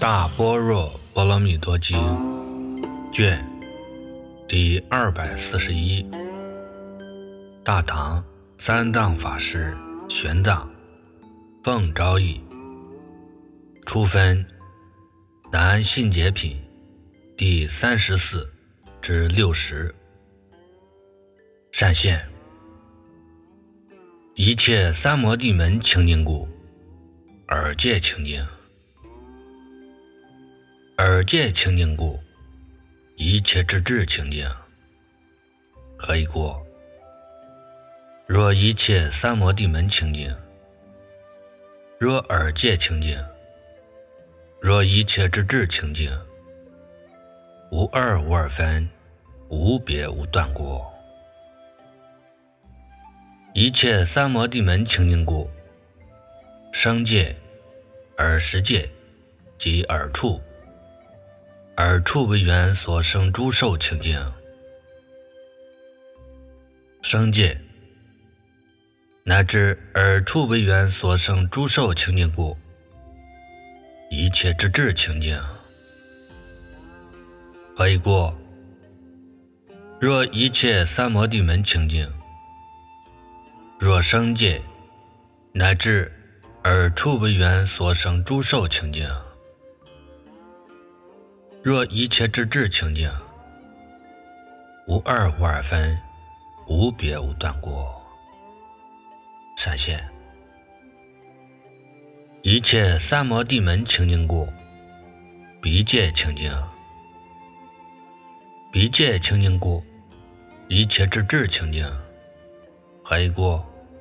大般若波罗蜜多经卷第241，大唐三藏法师玄奘奉诏译，初分南信解品第34至60。善现一切三摩地门清净故，耳界清净；耳界清净故，一切之智清净。何以故？若一切三摩地门清净，若耳界清净，若一切之智清净，无二无二分，无别无断过。一切三摩地门清净故，声界、耳识界及耳处，耳处为缘所生诸受清净。声界乃至耳处为缘所生诸受清净故，一切之智清净。何以故？若一切三摩地门清净，若声界乃至耳处为缘所生诸受清净，若一切之智清净，无二无二分，无别无断过。善现一切三摩地门清净故，鼻界清净；鼻界清净故，一切之智清净。何以故？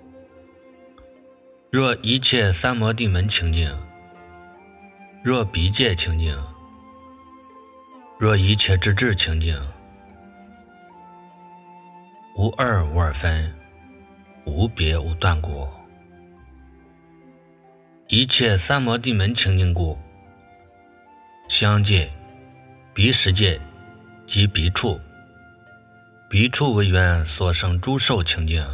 若一切三摩地门清净，若鼻界清净，若一切之智清净，无二无二分，无别无断过。一切三摩地门清净故，香界、鼻识界及鼻处，鼻处为缘所生诸受清净。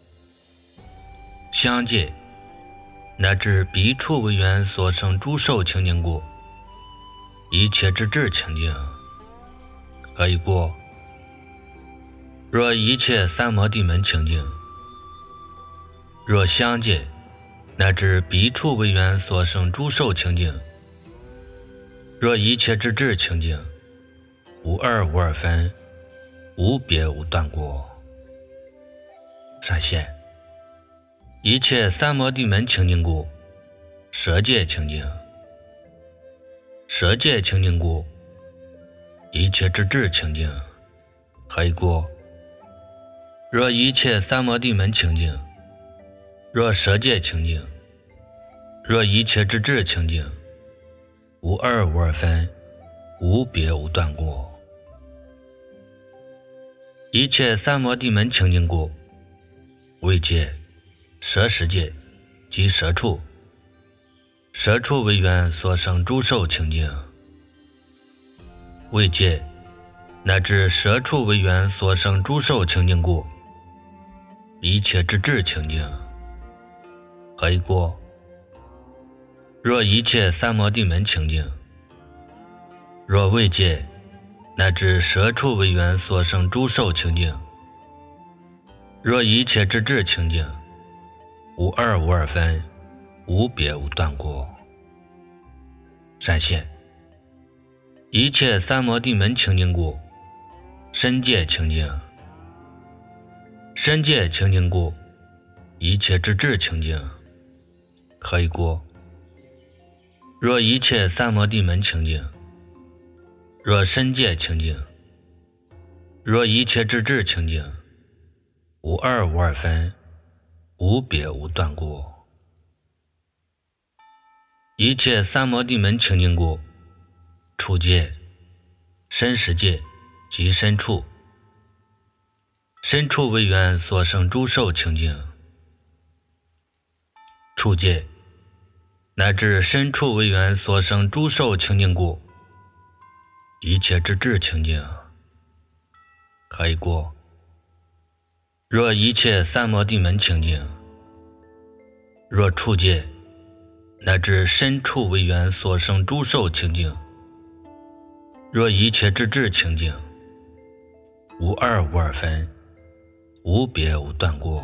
香界乃至鼻处为缘所生诸受清净故，一切之智清净。何以故？若一切三摩地门清净，若香界乃至鼻处为缘所生诸受清净，若一切之智清净，无二无二分，无别无断过。善现一切三摩地门清净故，舌界清净；舌界清净故，一切之智清净。何以故？若一切三摩地门清净，若舌界清净，若一切之智清净，无二无二分，无别无断过。一切三摩地门清净故，味界、舌识界及舌处，舌处为缘所生诸受清净。味界乃至舌处为缘所生诸受清净故，一切之智清净。何以故？若一切三摩地门清净，若味界乃至舌处为缘所生诸受清净，若一切之智清净，无二无二分，无别无断过。善现一切三摩地门清净故，身界清净；身界清净故，一切之智清净。何以故？若一切三摩地门清净，若身界清净，若一切之智清净，无二无二分，无别无断过。一切三摩地门清净故，触界、身识界及身处，身处为缘所生诸受清净。触界乃至身处为缘所生诸受清净故，一切之智清净。何以故？若一切三摩地门清净，若触界乃至身处为缘所生诸受清净。若一切之智清净，无二无二分，无别无断过。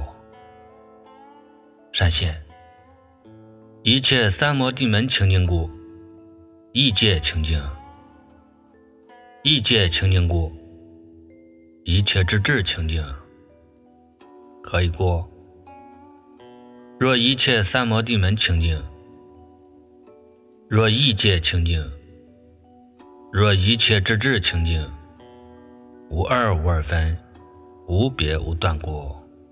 闪现一切三摩地门清净故，异界清净。异界清净故，一切之智清净。可以过。若一切三摩地门清净，若异界清净，若一切之智清净，无二无二分，无别无断过。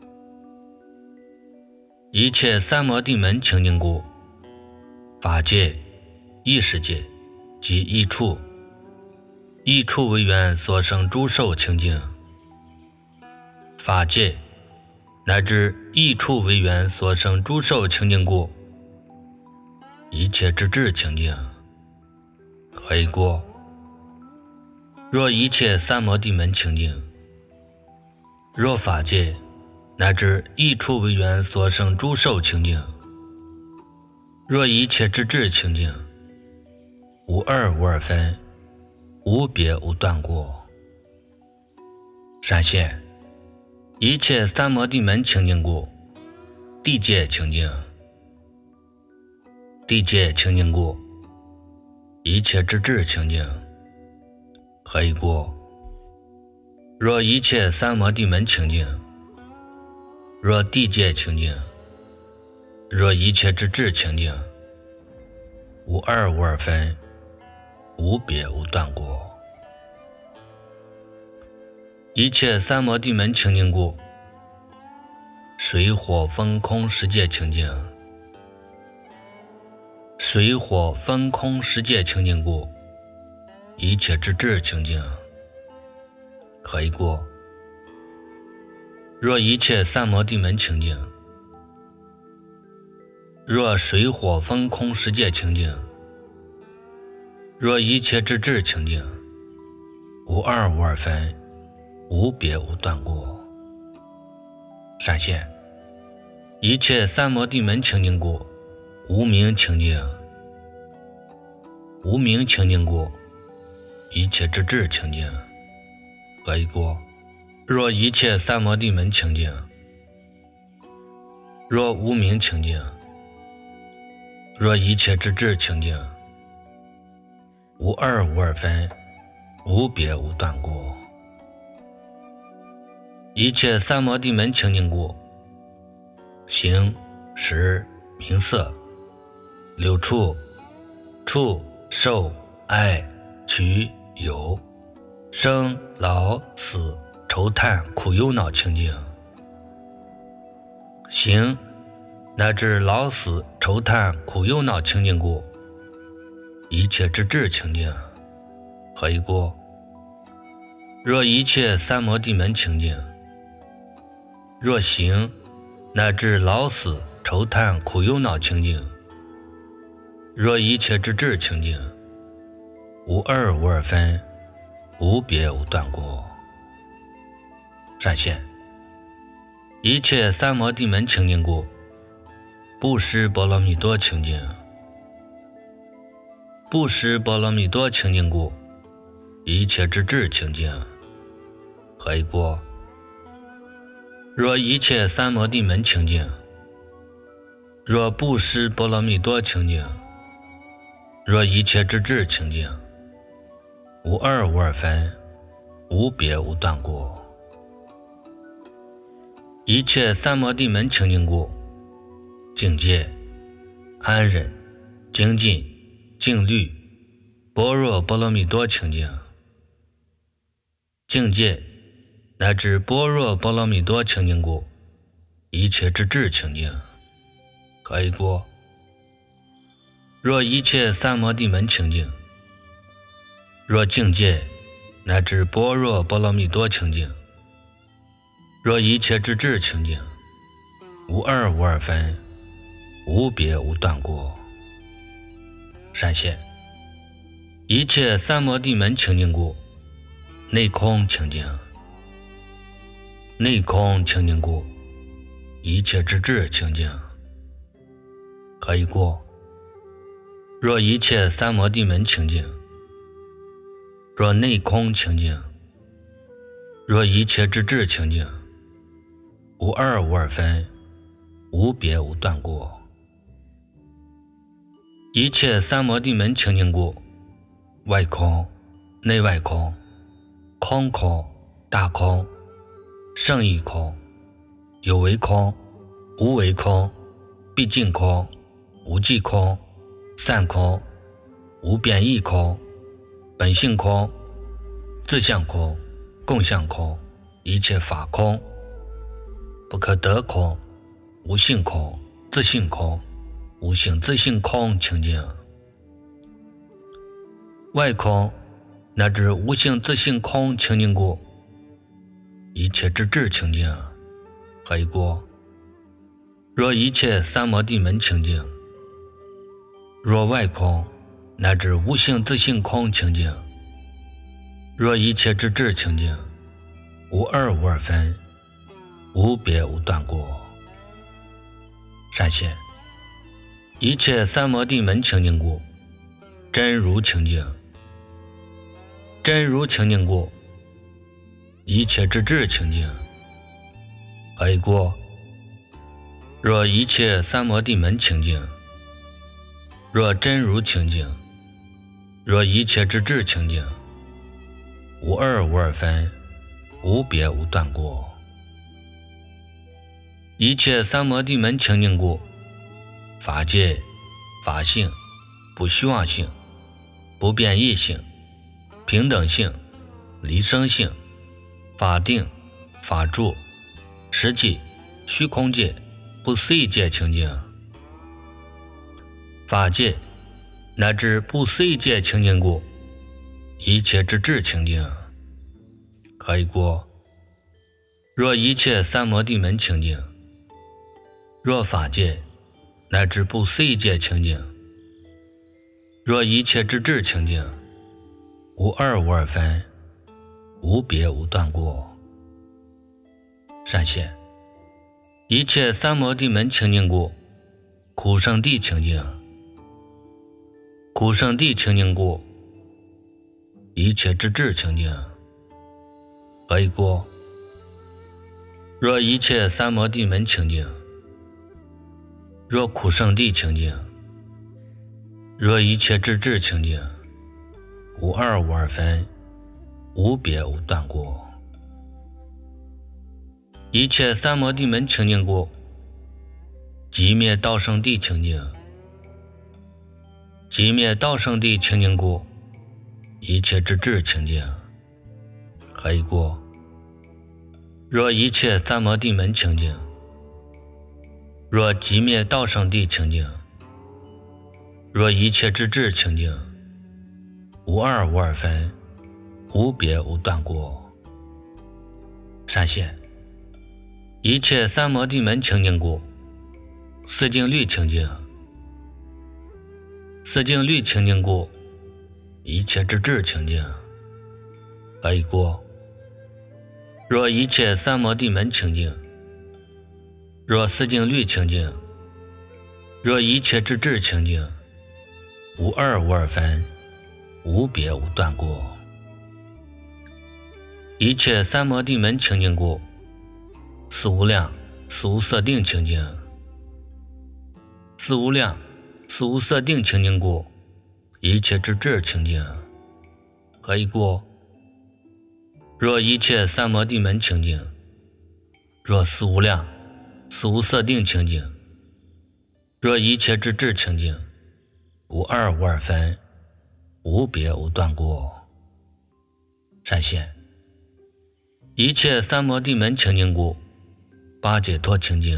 一切三摩地门清净故，法界、异世界及异处，异处为缘所生诸受清净。法界乃至异处为缘所生诸受清净故，一切之智清净。可以过。若一切三摩地门清净，若法界乃至异处为缘所生诸受清净，若一切之智清净，无二无二分，无别无断过。闪现一切三摩地门清净故，地界清净。地界清净故，一切之智清净。可以过。若一切三摩地门清净，若地界清净，若一切之智清净，无二无二分，无别无断过。一切三摩地门清净故，水火风空十界清净。水火风空十界清净故，一切之智清净。可以过。若一切三摩地门清净，若水火风空十界清净，若一切之智清净，无二无二分，无别无断过。闪现一切三摩地门清净故，无明清净。无明清净故，一切之智清净。可以过。若一切三摩地门清净，若无明清净，若一切之智清净，无二无二分，无别无断过。一切三摩地门清净故，形、识、名色、六处、触、受、爱、取、有、生、老、死、愁叹苦忧恼清净。行乃至老死愁叹苦忧恼清净故，一切之智清净。可以过。若一切三摩地门清净，若行乃至老死愁叹苦忧恼清净，若一切之智清净，无二无二分，无别无断过。闪现一切三摩地门清净故，布施波罗蜜多清净。布施波罗蜜多清净故，一切之智清净。可以过。若一切三摩地门清净，若布施波罗蜜多清净，若一切之智清净，无二无二分，无别无断过。一切三摩地门清净故，境界、安忍、精进、静虑、般若波罗蜜多清净。境界乃至般若波罗蜜多清净故，一切之智清净。可以过。若一切三摩地门清净，若境界乃至般若波罗蜜多清净，若一切之智清净，无二无二分，无别无断过。闪现一切三摩地门清净故，内空清净。内空清净故，一切之智清净。可以过。 若一切三摩地门清净，若内空清净，若一切之智清净，无二无二分，无别无断过。一切三摩地门清净故，外空、内外空、空空、大空、胜义空、有为空、无为空、毕竟空、无际空、散空、无变异空、本性空、自相空、共相空、一切法空、不可得空、无性空、自性空、无性自性空清净。外空乃至无性自性空清净故，一切之智清净。何以故？若一切三摩地门清净，若外空乃至无性自性空清净，若一切之智清净，无二无二分，无别无断过。善现一切三摩地门清净故，真如清净。真如清净故，一切之智清净。何以故？若一切三摩地门清净，若真如清净，若一切之智清净，无二无二分，无别无断过。一切三摩地门清净故，法界、法性、不虚妄性、不变异性、平等性、离生性、法定、法住、实际、虚空界、不思议界清净。法界乃至不思议界清净故，一切之智清净。何以故？若一切三摩地门清净，若法界乃至不思议界清净，若一切之智清净，无二无二分，无别无断过。善现一切三摩地门清净故，苦圣地清净。苦圣地清净故，一切之智清净。何以故？若一切三摩地门清净，若苦圣地清净，若一切之智清净，无二无二分，无别无断过。一切三摩地门清净故，寂灭道圣地清净。寂灭道圣地清净故，一切之智清净。何以故？若一切三摩地门清净，若寂灭道圣地清净，若一切之智清净，无二无二分，无别无断过。善现一切三摩地门清净故，四净律清净。四净律清净故，一切之智清净。何以故？若一切三摩地门清净，若四净律清净，若一切之智清净，无二无二分，无别无断过。一切三摩地门清净故，四无量、四无色定清净。四无量、四无色定清净故，一切之智清净。何以故？若一切三摩地门清净，若四无量、四无色定清净，若一切之智清净，无二无二分，无别无断过。善现一切三摩地门清净故，八解脱清净。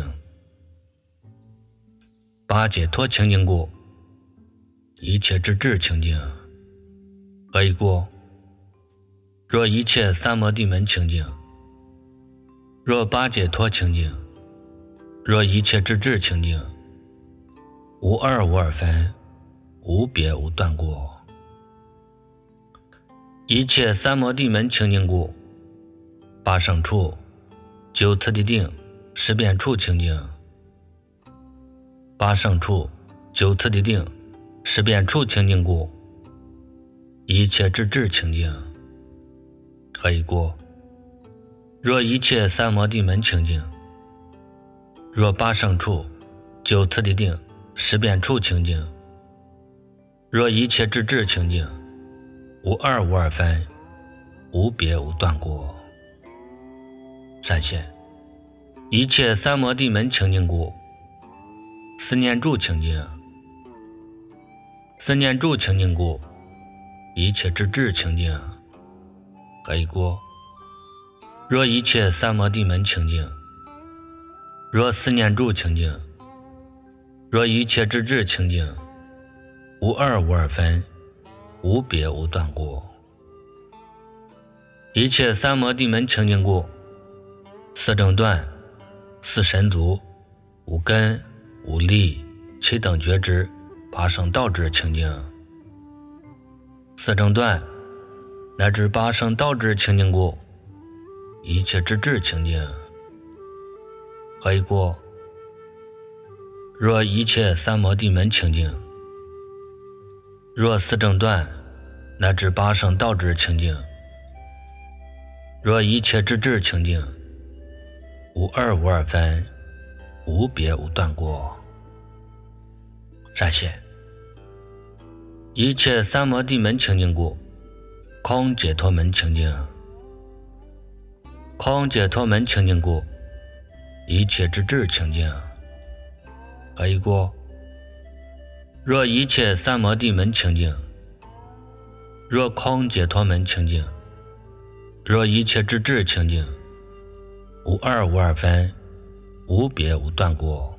八解脱清净故，一切之智清净。何以故？若一切三摩地门清净，若八解脱清净，若一切之智清净，无二无二分，无别无断过。一切三摩地门清净故，八胜处、九次第定、十遍处清净。八胜处、九次第定、 识别处清净故，一切之智清净，可以过。若一切三摩地门清净，若八圣处九次第定识别处清净，若一切之智清净，无二无二分，无别无断过。闪现一切三摩地门清净故，思念住清净，思念住清净故，一切之智清净，可以过。若一切三摩地门清净，若思念住清净，若一切之智清净，无二无二分，无别无断过。一切三摩地门清净故，四正断四神足五根五力七等觉知八圣道智清净，四正断乃至八圣道智清净故，一切之智清净，可以过。若一切三摩地门清净，若四正断乃至八圣道智清净，若一切之智清净，无二无二分，无别无断过。闪现一切三摩地门清净故，空解脱门清净，空解脱门清净故，一切之智清净，可以过。若一切三摩地门清净，若空解脱门清净，若一切之智清净，无二无二分，无别无断过。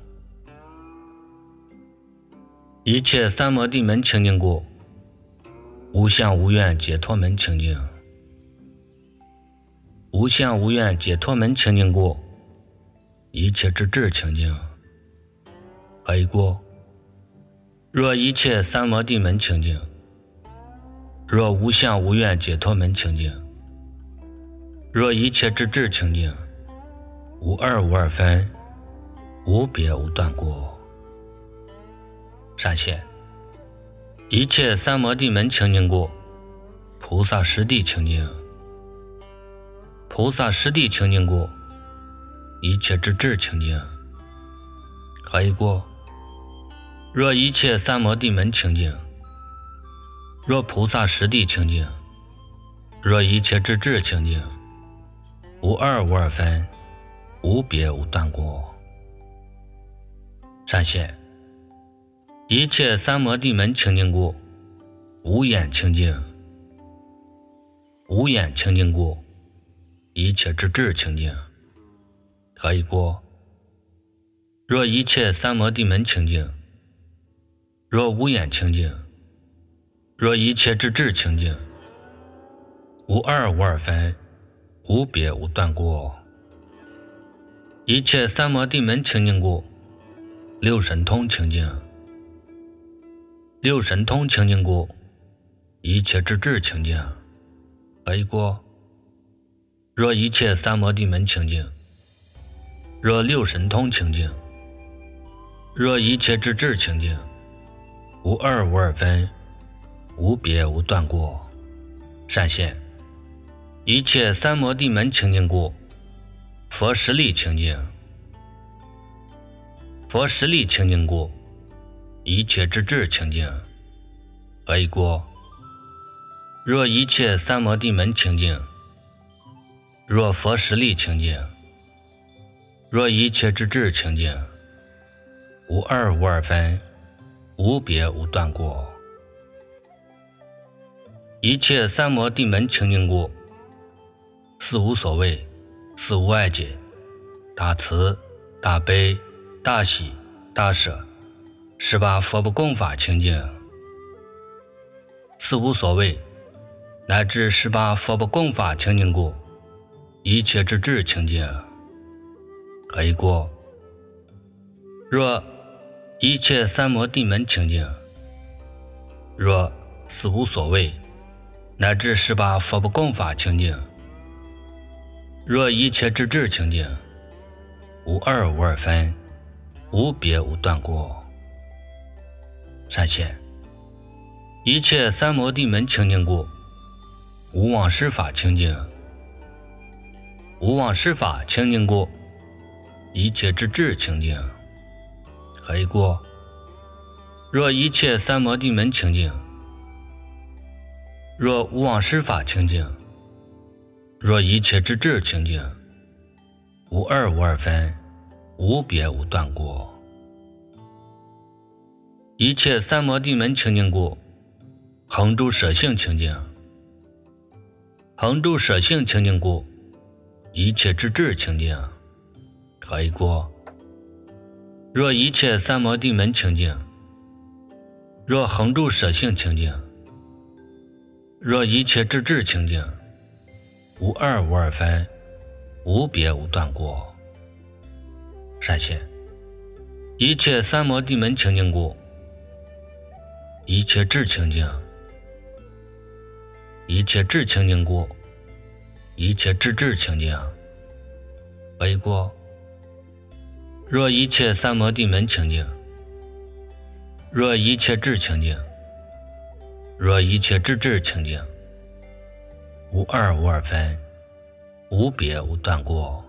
一切三摩地门清净故，无相无愿解脱门清净，无相无愿解脱门清净故，一切之智清净，可以过。若一切三摩地门清净，若无相无愿解脱门清净，若一切之智清净，无二无二分，无别无断过。闪现一切三摩地门清净故，菩萨实地清净，菩萨实地清净故，一切之智清净，可以过。若一切三摩地门清净，若菩萨实地清净，若一切之智清净，无二无二分，无别无断过。闪现一切三摩地门清净故，无眼清净，无眼清净故，一切之智清净，可以过。若一切三摩地门清净，若无眼清净，若一切之智清净，无二无二分，无别无断过。一切三摩地门清净故，六神通清净，六神通清净故，一切之智清净，可以过。若一切三摩地门清净，若六神通清净，若一切之智清净，无二无二分，无别无断过。闪现一切三摩地门清净故，佛实力清净，佛实力清净故，一切之智清净，可以过。若一切三摩地门清净，若佛实力清净，若一切之智清净，无二无二分，无别无断过。一切三摩地门清净故，四无所谓，四无碍解，大慈大悲大喜大舍，18佛不共法清净。四无所谓乃至18佛不共法清净故，一切之智清净，可以过。若一切三摩地门清净，若四无所谓乃至18佛不共法清净，若一切之智清净，无二无二分，无别无断过。闪现一切三摩地门清净故，无妄施法清净。无妄施法清净故，一切之智清净。可以过。若一切三摩地门清净，若无妄施法清净，若一切之智清净，无二无二分，无别无断过。一切三摩地门清净故，恒住舍性清净。恒住舍性清净故，一切之智清净。可以过。若一切三摩地门清净，若恒住舍性清净，若一切之智清净，无二无二分，无别无断过。善现。一切三摩地门清净故，一切智清净。一切智清净故，一切智智清净。可以过。若一切三摩地门清净，若一切智清净，若一切智智清净，无二无二分，无别无断过。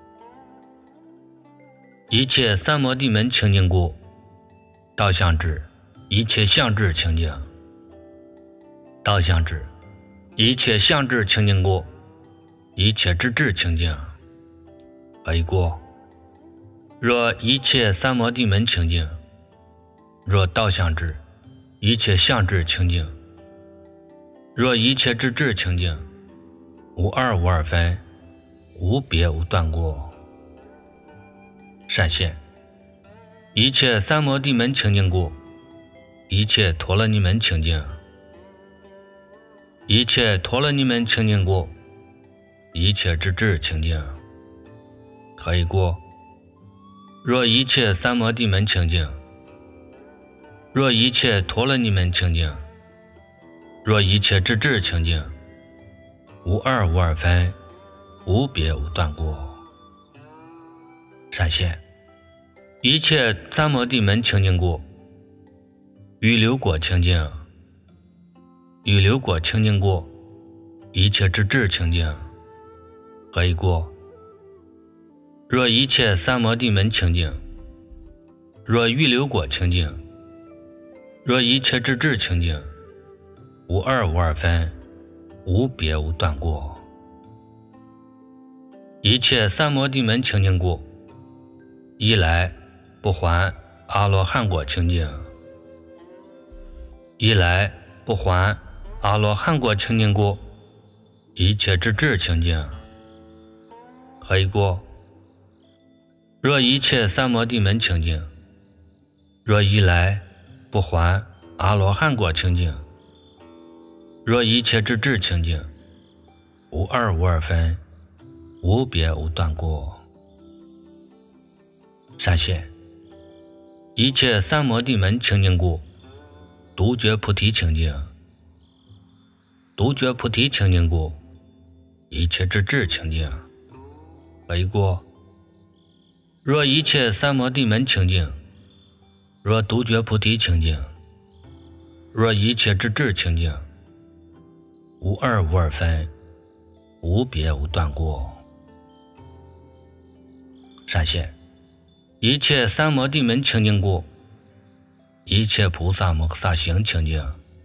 一切三摩地门清净故，道相智，一切相智清净。道相智，一切相智清净故，一切智智清净。可以过。若一切三摩地门清净，若道相智，一切相智清净。若一切智智清净，无二无二分，无别无断过。善现。一切三摩地门清净故，一切陀罗尼门清净。一切陀罗尼门清净故，一切智智清净。可以过。若一切三摩地门清净，若一切陀罗尼门清净，若一切智智清净，无二无二分，无别无断过。善现。一切三摩地门清净故，预流果清净。预流果清净故，一切智智清净。可以过。若一切三摩地门清净，若预流果清净，若一切智智清净，无二无二分，无别无断过。一切三摩地门清净故，一来不还阿罗汉果清净。一来不还阿罗汉果清净故，一切智智清净。可以过。若一切三摩地门清净，若一来不还阿罗汉果清净，若一切智智清净，无二无二分，无别无断过。善现。一切三摩地门清净故，独觉菩提清净。独觉菩提清净故，一切智智清净。可以过。若一切三摩地门清净，若独觉菩提清净，若一切智智清净，无二无二分，无别无断过。善现。一切三摩地门清净故，一切菩萨摩诃萨行清净。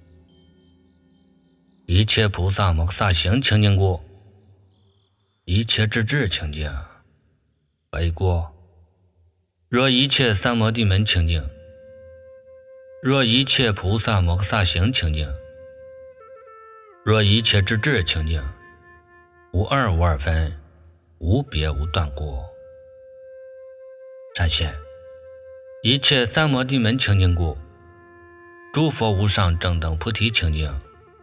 一切菩萨摩诃萨行清净故，一切智智清净。可以过。若一切三摩地门清净，若一切菩萨摩诃萨行清净，若一切智智清净，无二无二分，无别无断过。善现。一切三摩地门清净故，诸佛无上正等菩提清净。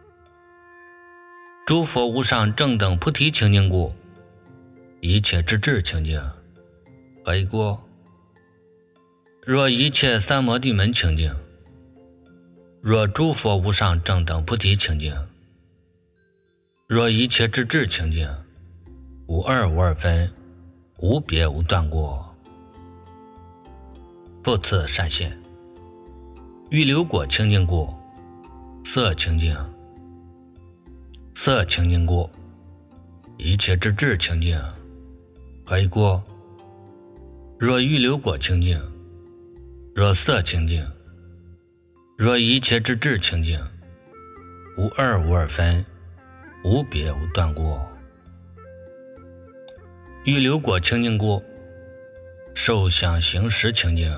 诸佛无上正等菩提清净故，一切智智清净。可以过。若一切三摩地门清净，若诸佛无上正等菩提清净，若一切智智清净，无二无二分，无别无断过。复次善现。预流果清净故， 色清净，色清净过，一切之智清净，可以过。若欲流果清净，若色清净，若一切之智清净，无二无二分，无别无断过。欲流果清净过，受想行识清净，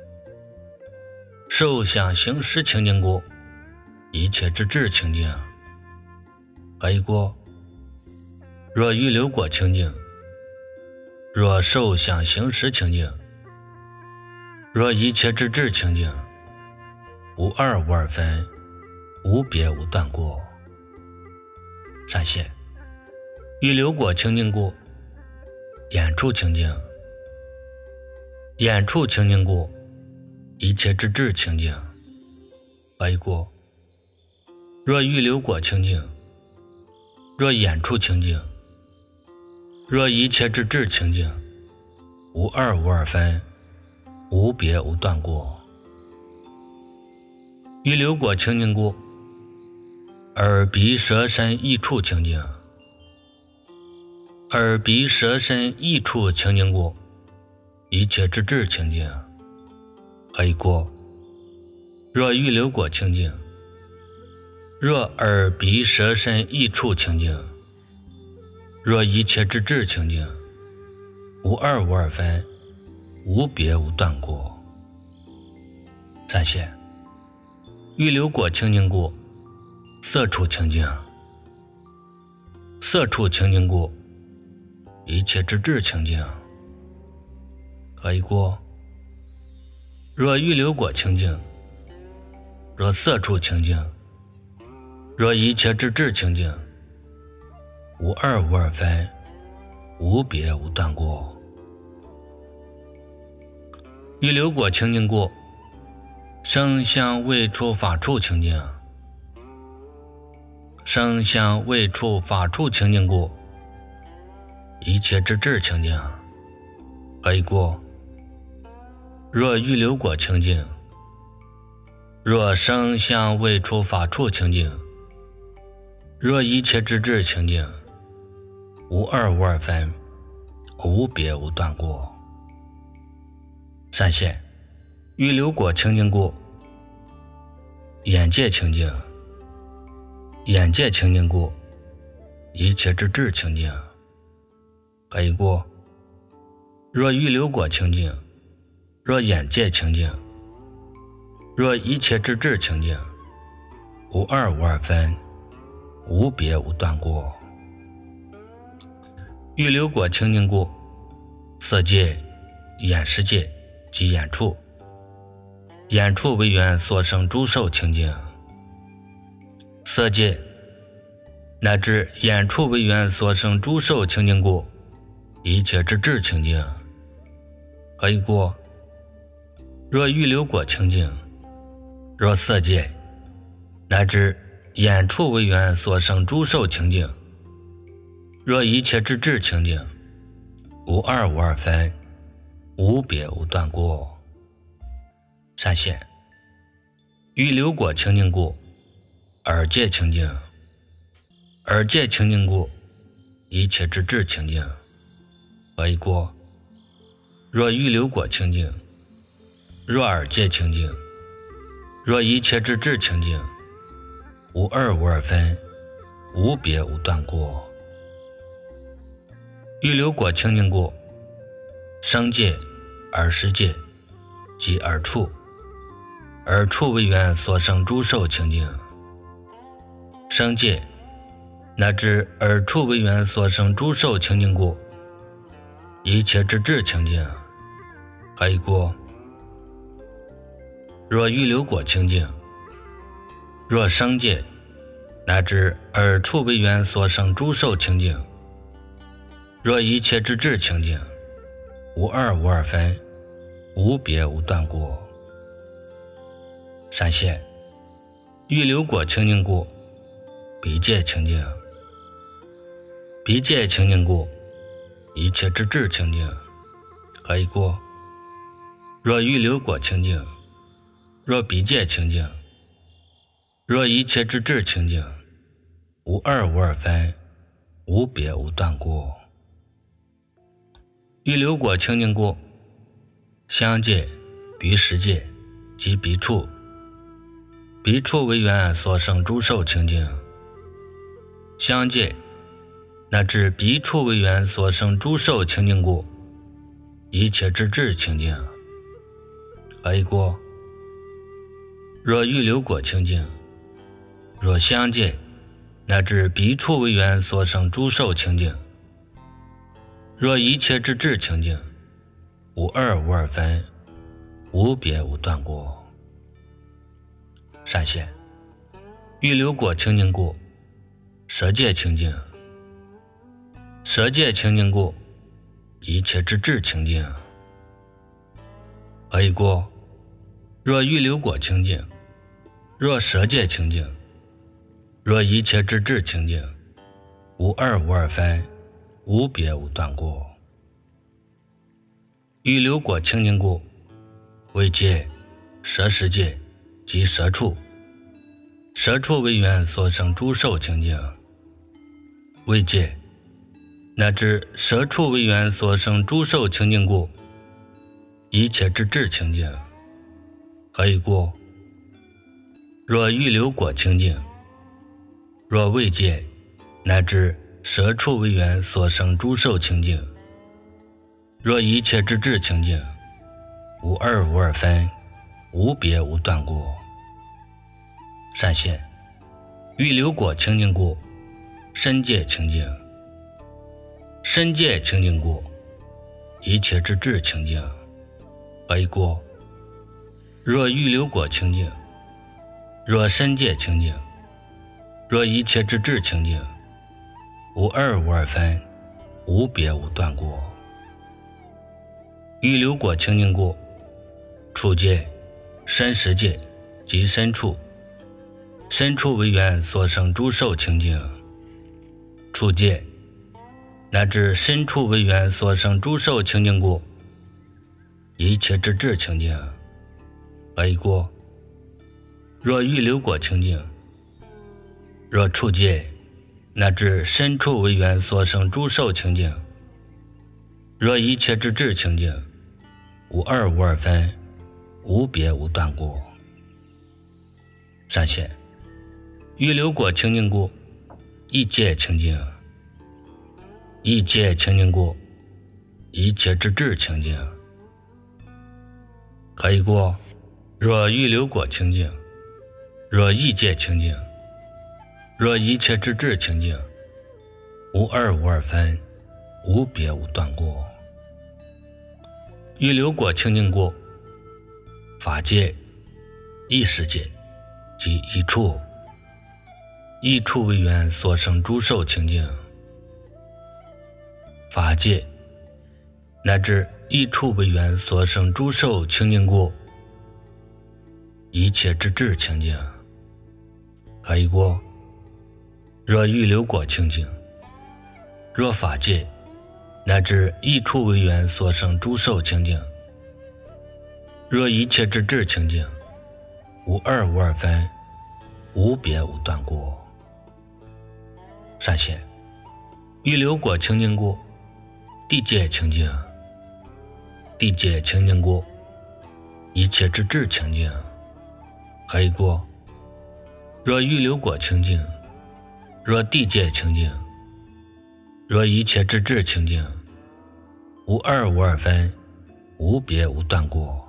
受想行识清净过，一切之智清净，可以过。若欲流果清净，若受想行识清净，若一切之智清净，无二无二分，无别无断过。闪现欲流果清净过，眼处清净，眼处清净过，一切之智清净，可以过。若欲流果清净，若眼处清净，若一切之智清净，无二无二分，无别无断过。欲流果清净过，耳鼻舌身意处清净，耳鼻舌身意处清净过，一切之智清净，可以过。若欲流果清净，若耳鼻舌身意处清净，若一切之智清净，无二无二分，无别无断过。闪现欲流果清净过，色处清净，色处清净过，一切之智清净，可以过。若欲流果清净，若色处清净，若一切之智清净，无二无二分，无别无断过。欲流果清净过，声香味触法处清净，声香味触法处清净过，一切之智清净，可以过。若欲流果清净，若声香味触法处清净，若一切之智清净，无二无二分，无别无断过。闪现欲流果清净过，眼界清净，眼界清净过，一切之智清净，可以过。若欲流果清净，若眼界清净，若一切之智清净，无二无二分，无别无断过。欲流果清净过，色界、眼识界及眼处，眼处为缘所生诸受清净，色界乃至眼处为缘所生诸受清净过，一切之智清净，可以过。若欲流果清净，若色界乃至眼处为缘所生诸受清净，若一切之智清净，无二无二分，无别无断过。闪现欲流果清净过，耳界清净，耳界清净过，一切之智清净，可以过。若欲流果清净，若耳界清净，若一切之智清净，无二无二分，无别无断过。欲流果清净过，声界、耳识界及耳处，耳处为缘所生诸受清净，声界乃至耳处为缘所生诸受清净过，一切之智清净，可以过。若欲流果清净，若声界乃至耳处为缘所生诸受清净，若一切之智清净，无二无二分，无别无断过。闪现欲流果清净过，鼻界清净，鼻界清净过，一切之智清净，可以过。若欲流果清净，若鼻界清净， 若一切之至清净，无二无二分，无别无断过。欲流果清净故，相界彼十界及彼处，彼处为缘所生诸受清净。相界乃至彼处为缘所生诸受清净故，一切之至清净。何以故？若欲流果清净，若相界乃至彼处为缘所生诸受清净，若一切之至清净，无二无二分，无别无断过。善现欲流果清净故，舍界清净。舍界清净故，一切之至清净。何以故？若欲流果清净，若舍界清净，若一切之至清净，无二无二分，无别无断过。欲流果清净故，为界舍十界及舍处，舍处为缘所生诸受清净。为界乃至舍处为缘所生诸受清净故，一切之至清净。何以故？若欲流果清净，若为界乃至舍处为缘所生诸受清净，若一切之至清净，无二无二分，无别无断过。善现欲流果清净故，身界清净。身界清净故，一切之至清净。何以故？若欲流果清净，若身界清净，若一切之至清净，无二无二分，无别无断过。欲流果清净故，处界身十界及身处，身处为缘所生诸受清净。处界乃至身处为缘所生诸受清净故，一切之至清净。何以故？若欲流果清净，若处界乃至身处为缘所生诸受清净，若一切之至清净，无二无二分，无别无断过。善现欲流果清净故，一界清净。一界清净故，一切之至清净。何以故？若欲流果清净，若一界清净，若一切之至清净，无二无二分，无别无断过。欲流果清净故，法界一时界即一处，一处为缘所生诸受清净。法界乃至一处为缘所生诸受清净故，一切之至清净。何以故？若欲流果清净，若法界乃至一处为缘所生诸受清净，若一切之至清净，无二无二分，无别无断过。善现欲流果清净故，地界清净。地界清净故，一切之至清净。何以故？若欲流果清净，若地界清净，若一切之至清净，无二无二分，无别无断过。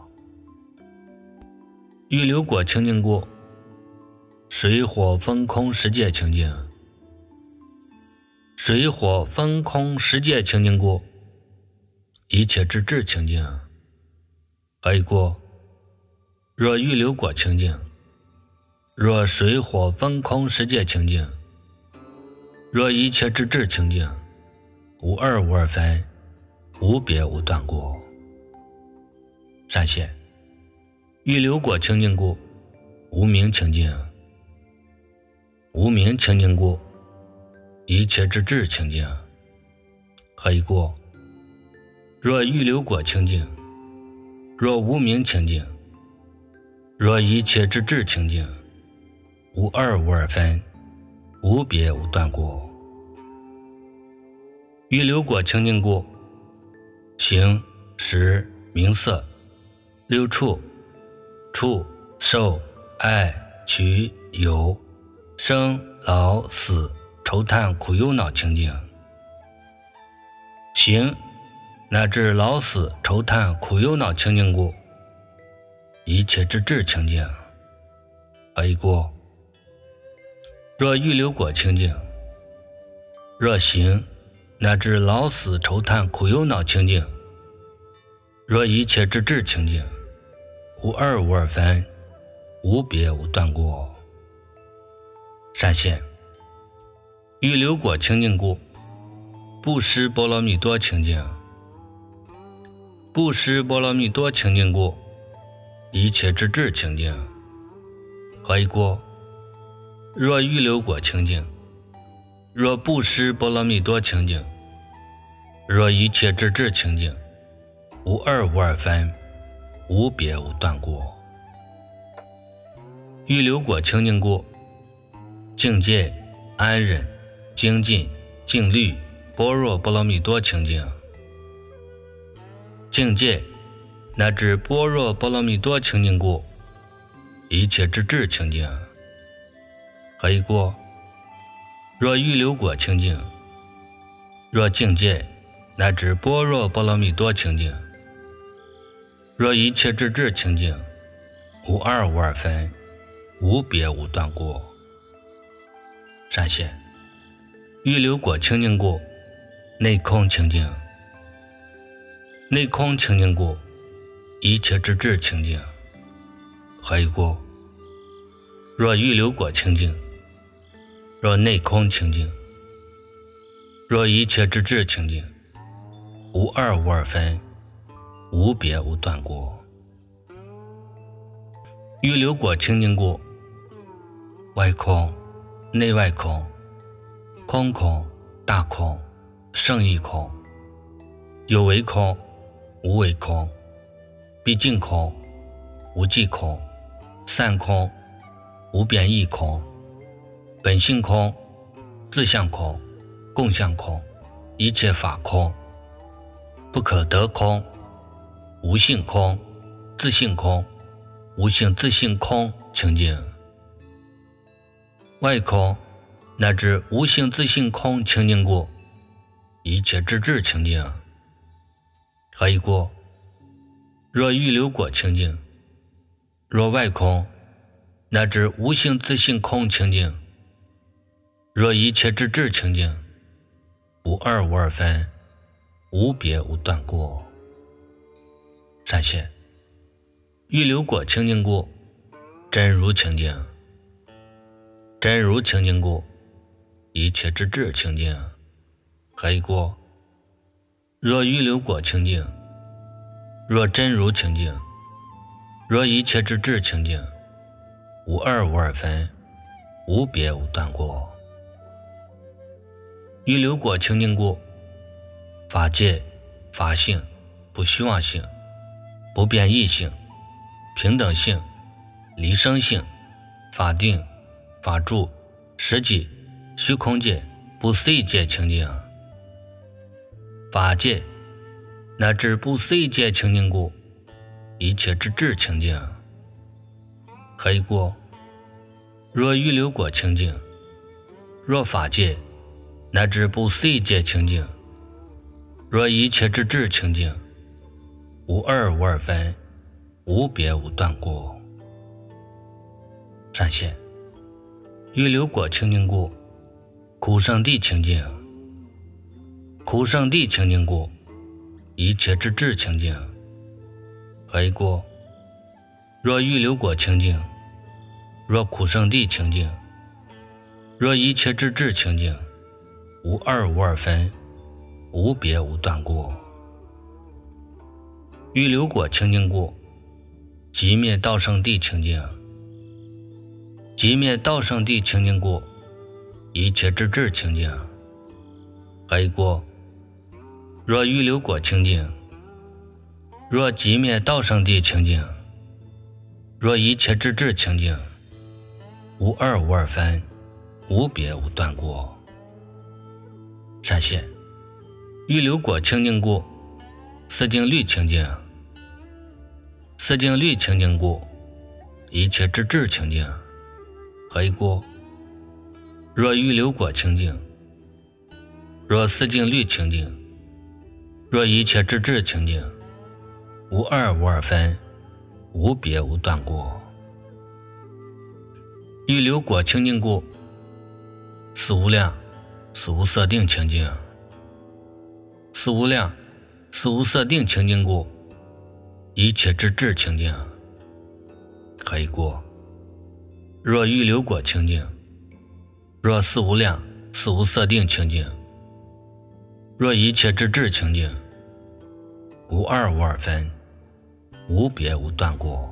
欲流果清净故，水火风空十界清净。水火风空十界清净故，一切之至清净。何以故？若欲流果清净，若水火风空十界清净，若一切之至清净，无二无二分，无别无断过。善现欲流果清净故，无明清净。无明清净故，一切之至清净。何以故？若欲流果清净，若无明清净，若一切之至清净， 无二无二分，无别无断过。预流过清净过，形、识、名色、六处、触、受、爱、取、有、生、老、死、愁叹苦忧恼清净。形乃至老死愁叹苦忧恼清净故，一切之智清净。何以故？若预流果清净，若形乃至老死愁叹苦忧恼清净，若一切之智清净，无二无二分，无别无断过。善现预流果清净故，布施波罗蜜多清净。布施波罗蜜多清净故，一切之智清净。何以故？若预流果清净，若布施波罗蜜多清净，若一切之智清净，无二无二分，无别无断过。预流果清净故，境界、安忍、精进、静虑、般若波罗蜜多清净。境界乃至般若波罗蜜多清净故，一切之智清净。何以故？若预流果清净，若境界乃至般若波罗蜜多清净，若一切之智清净，无二无二分，无别无断过。善现预流果清净故，内空清净。内空清净故，一切之智清净。何以故？若预流果清净，若内空清净，若一切之智清净，无二无二分，无别无断过。预流果清净故，外空、内外空、空空、大空、胜义空、有为空、无为空、毕竟空、无际空、散空、无边异空、本性空、自相空、共相空、一切法空、不可得空、无性空、自性空、无性自性空清净。外空乃至无性自性空清净故，一切之智清净。何以故？若预流果清净，若外空乃至无性自性空清净，若一切之智清净，无二无二分，无别无断过。善现预流果清净故，真如清净。真如清净故，一切之智清净。何以故？若预流果清净，若真如清净，若一切之智清净，无二无二分，无别无断过。预流果清净故，法界、法性、不虚妄性、不变异性、平等性、离生性、法定、法住、实际、虚空界、不思议界清净。法界乃至不思议界清净故，一切之智清净。何以故？若预流果清净，若法界乃至不思议界清净，若一切之智清净，无二无二分，无别无断过。善现预流果清净故，苦圣地清净。苦圣地清净故，一切之智清净。何以故？若预流果清净，若苦圣地清净，若一切之智清净，无二无二分，无别无断过。预流果清净故，寂灭道圣地清净。寂灭道圣地清净故，一切之智清净。何以故？若预流果清净，若寂灭道圣地清净，若一切之智清净， 无二无二分，无别无断过。闪现预流过清净故，四境律清净。四境律清净故，一切之智清净。何以故？若预流过清净，若四境律清净，若一切之智清净，无二无二分，无别无断过。预流过清净故，四无量四无色定清净。四无量四无色定清净故，一切之智清净。何以故？若预流过清净，若四无量四无色定清净，若一切之智清净，无二无二分，无别无断过。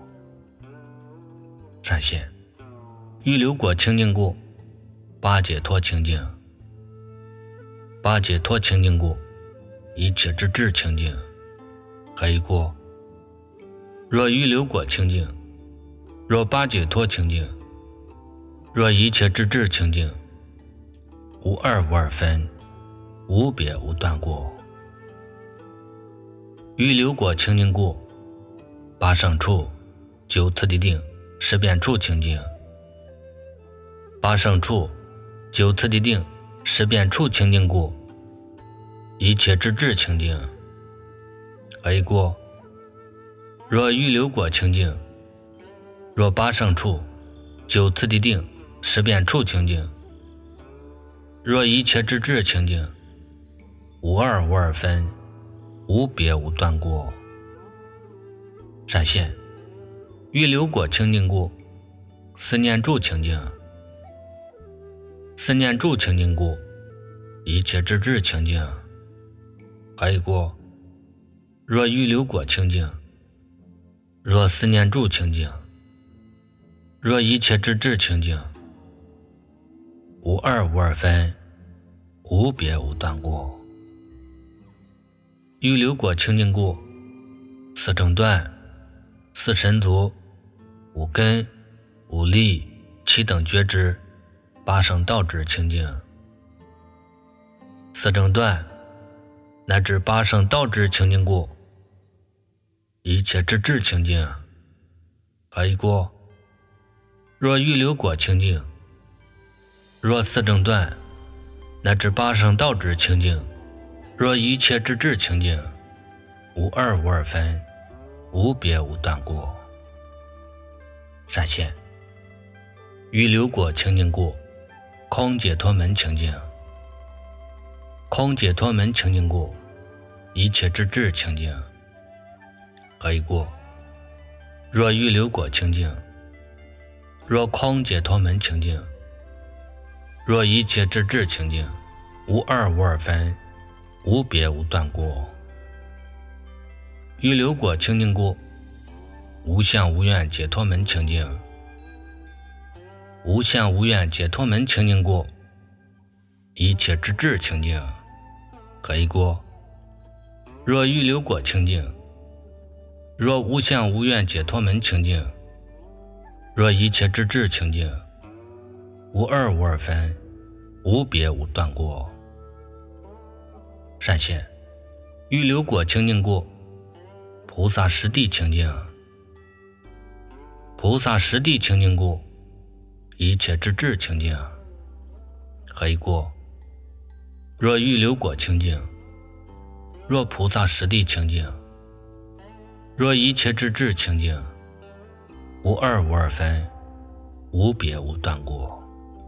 闪现预流过清净故，八解脱清净。八解脱清净故，一切之智清净。何以故？若预流过清净，若八解脱清净，若一切之智清净，无二无二分，无别无断过。预流过清净故，八胜处九次第定十遍处清净。八胜处九次第定十遍处清净故，一切之智清净。何以故？若预流过清净，若八胜处九次第定十遍处清净，若一切之智清净，无二无二分，无别无断过。闪现预流过清净故，四念住清净。四念住清净故，一切之智清净。何以故？若预流过清净，若四念住清净，若一切之智清净，无二无二分，无别无断过。预流过清净故，四正断四神足五根五力七等觉知八圣道智清净。四正断乃至八圣道智清净故，一切之智清净。何以故？若预流过清净，若四正断乃至八圣道智清净，若一切之智清净，无二无二分，无别无断过。闪现预流过清净故，空解脱门清净。空解脱门清净故，一切之智清净。何以故？若预流过清净，若空解脱门清净，若一切之智清净，无二无二分，无别无断过。预流过清净故，无相无愿解脱门清净。无相无愿解脱门清净故，一切之智清净。何以故？若预流过清净，若无相无愿解脱门清净，若一切之智清净，无二无二分，无别无断过。闪现预流过清净故，菩萨实地清净。菩萨实地清净故，一切之智清净。何以故？若预流过清净，若菩萨实地清净，若一切之智清净，无二无二分，无别无断过。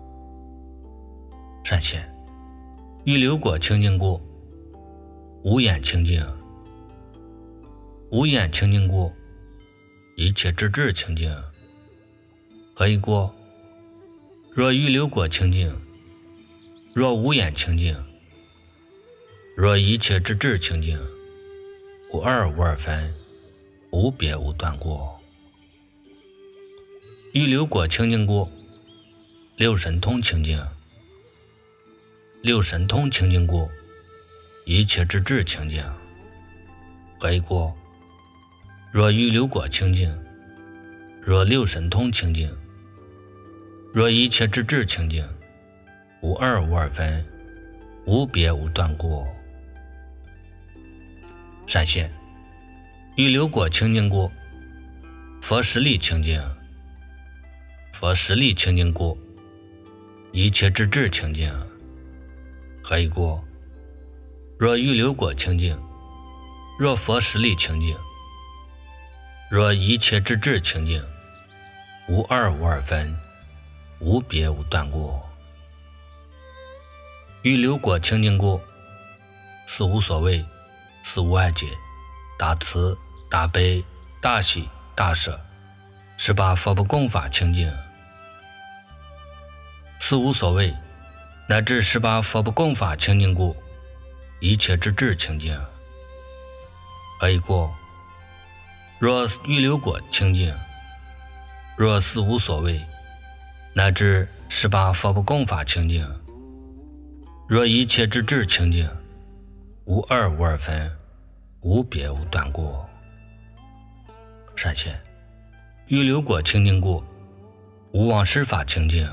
闪现预流过清净故，无眼清净。无眼清净故，一切之智清净。何以故？若预流过清净，若无眼清净，若一切之智清净，无二无二分，无别无断过。预流过清净故，六神通清净。六神通清净故，一切之智清净。何以故？若预流过清净，若六神通清净， 若一切之至清净，无二无二分，无别无断过。闪现欲流果清净过，佛实力清净，佛实力清净过，一切之至清净。何以过？若欲流果清净，若佛实力清净，若一切之至清净，无二无二分，无别无断过。欲流果清净过，四无所谓，四无碍解，大慈大悲大喜大舍，18佛不共法清净。四无所谓乃至18佛不共法清净故，一切之至清净。何以过？若欲流果清净，若四无所谓乃至18佛不共法清净，若一切之至清净，无二无二分，无别无断过。闪现欲流果清净故，无妄施法清净，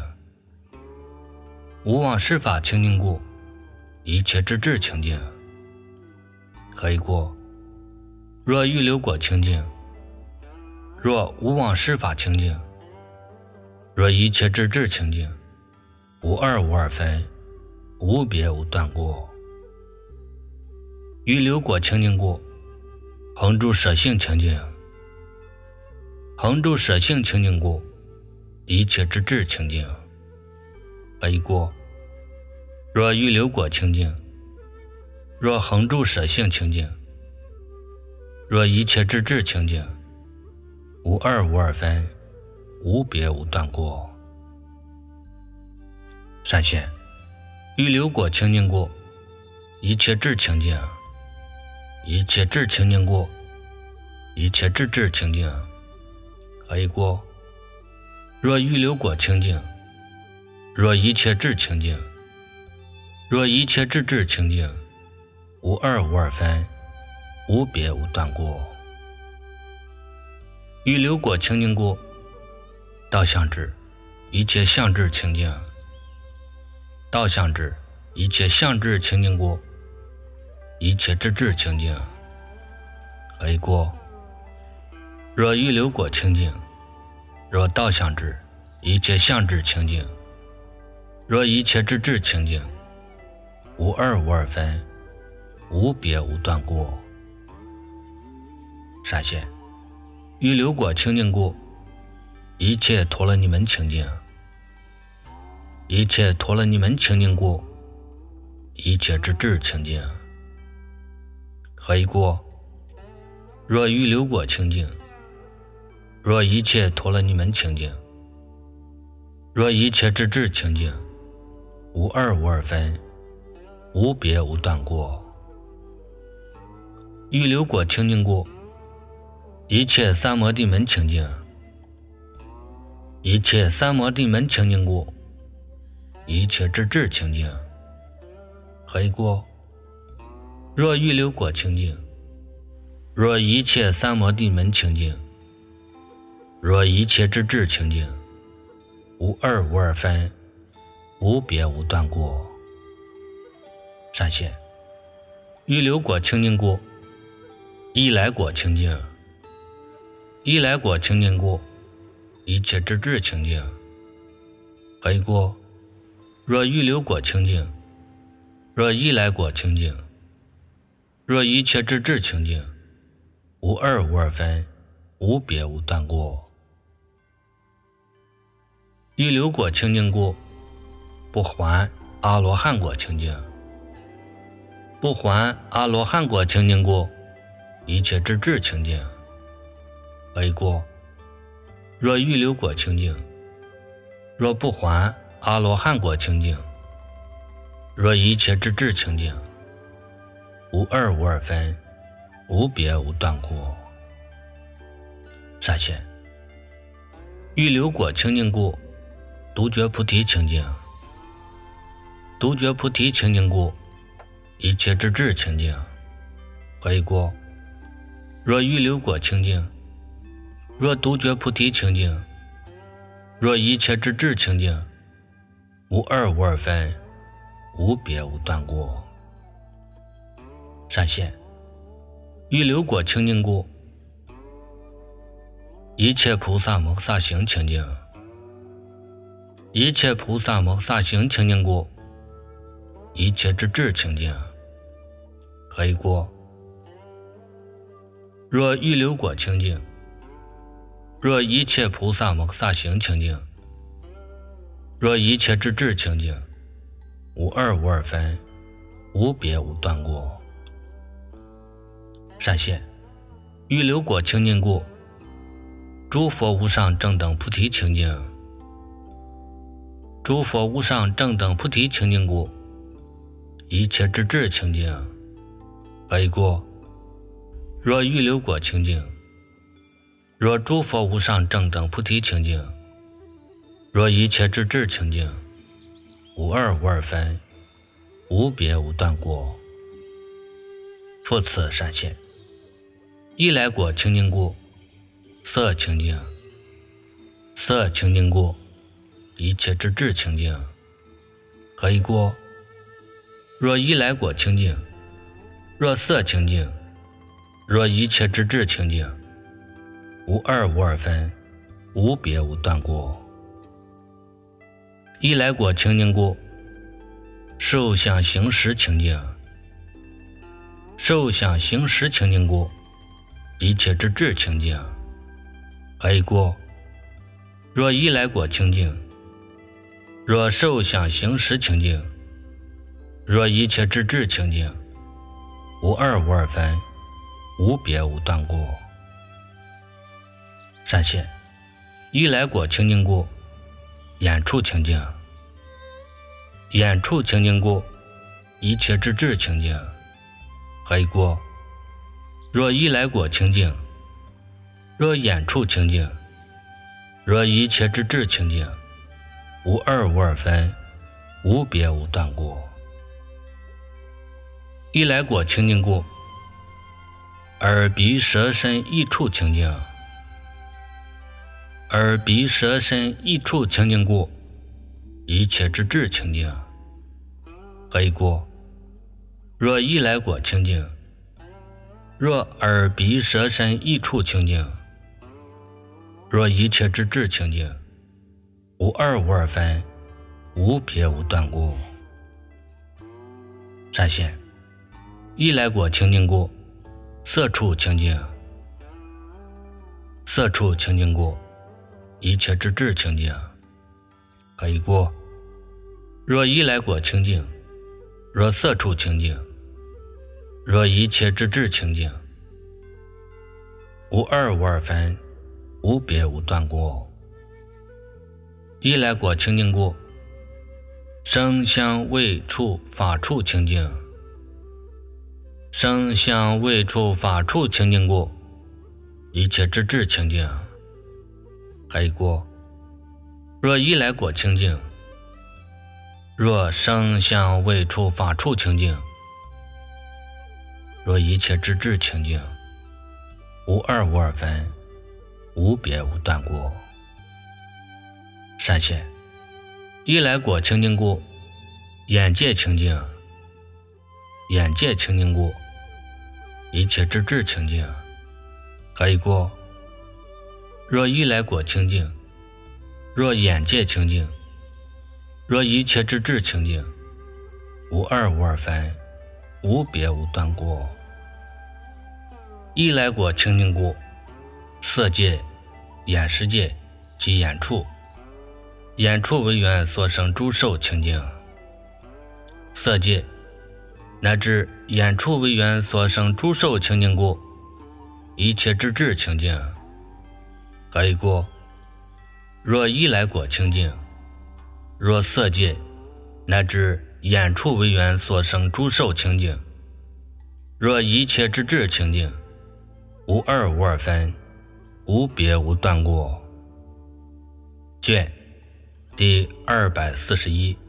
无妄施法清净故，一切之至清净。何以过？若欲流果清净，若无妄施法清净，若一切之至清净，无二无二分，无别无断过。欲流果清净故，恒住舍性清净，恒住舍性清净故，一切之至清净。何以过？若欲流果清净，若恒住舍性清净，若一切之至清净，无二无二分，无别无断过。闪现欲流果清净故，一切至清净，一切至清净故，一切至至清净。何以过？若欲流果清净，若一切至清净，若一切至至清净，无二无二分，无别无断过。欲流果清净故，道相智，一切相智清净，道相智，一切相智清净故，一切之至清净。何以过？若欲流果清净，若道相智，一切相智清净，若一切之至清净，无二无二分，无别无断过。闪现欲流果清净故，一切陀罗尼门清净，一切陀罗尼门清净故，一切之至清净。何以过？若欲流果清净，若一切陀罗尼门清净，若一切之至清净，无二无二分，无别无断过。欲流果清净故，一切三摩地门清净，一切三摩地门清净故，一切之至清净。何以过？若欲流果清净，若一切三摩地门清净，若一切之至清净，无二无二分，无别无断过。闪现欲流果清净故，一来果清净，一来果清净故，一切之至清净。何以过？若欲流果清净，若一来果清净，若一切之至清净，无二无二分，无别无断过。欲流果清净故，不还阿罗汉果清净，不还阿罗汉果清净故，一切之至清净。何以过？若欲流果清净，若不还阿罗汉果清净，若一切之至清净，无二无二分，无别无断过。闪现欲流果清净故，独觉菩提清净，独觉菩提清净故，一切之至清净。何以过？若欲流果清净，若独觉菩提清净， 若一切之至清净，无二无二分，无别无断过。善现欲流果清净故，一切菩萨摩诃萨行清净，一切菩萨摩诃萨行清净故，一切之至清净，何以故？若欲流果清净，若一切菩萨摩诃萨行清净，若一切之至清净，无二无二分，无别无断过。善现欲流果清净故，诸佛无上正等菩提清净，诸佛无上正等菩提清净故，一切之至清净，何以故？若欲流果清净，若诸佛无上正等菩提清净，若一切之至清净，无二无二分，无别无断过。复次善现一来果清净故，色清净，色清净故，一切之至清净，何以故？若一来果清净，若色清净，若一切之至清净，无二无二分，无别无断过。一来果清净故，受想行识清净，受想行识清净故，一切之至清净，何以故？若一来果清净，若受想行识清净，若一切之至清净，无二无二分，无别无断过。善现一来果清净故，眼处清净，眼处清净故，一切之至清净，何以故？若一来果清净，若眼处清净，若一切之至清净，无二无二分，无别无断过。一来果清净故，耳鼻舌身意处清净，耳鼻舌身意处清净故，一切之至清净，何以故？若一来果清净，若耳鼻舌身意处清净，若一切之至清净，无二无二分，无别无断过。善现一来果清净故，色处清净，色处清净故，一切之至清净，何以故？若一来果清净，若色处清净，若一切之至清净，无二无二分，无别无断过。一来果清净故，声香味触法处清净，声香味触法处清净故，一切之至清净，何以故？若一来果清净，若声香味触法处清净，若一切之至清净，无二无二分，无别无断过。善现一来果清净故，眼界清净，眼界清净故，一切之至清净，何以故？若一来果清净，若眼界清净，若一切之至清净，无二无二分，无别无断过。一来果清净故，色界、眼识界及眼处，眼处为缘所生诸受清净，色界乃至眼处为缘所生诸受清净故，一切之至清净，何以故？若一来果清净，若色界乃至眼处为缘所生诸受清净，若一切之至清净，无二无二分，无别无断过。卷第241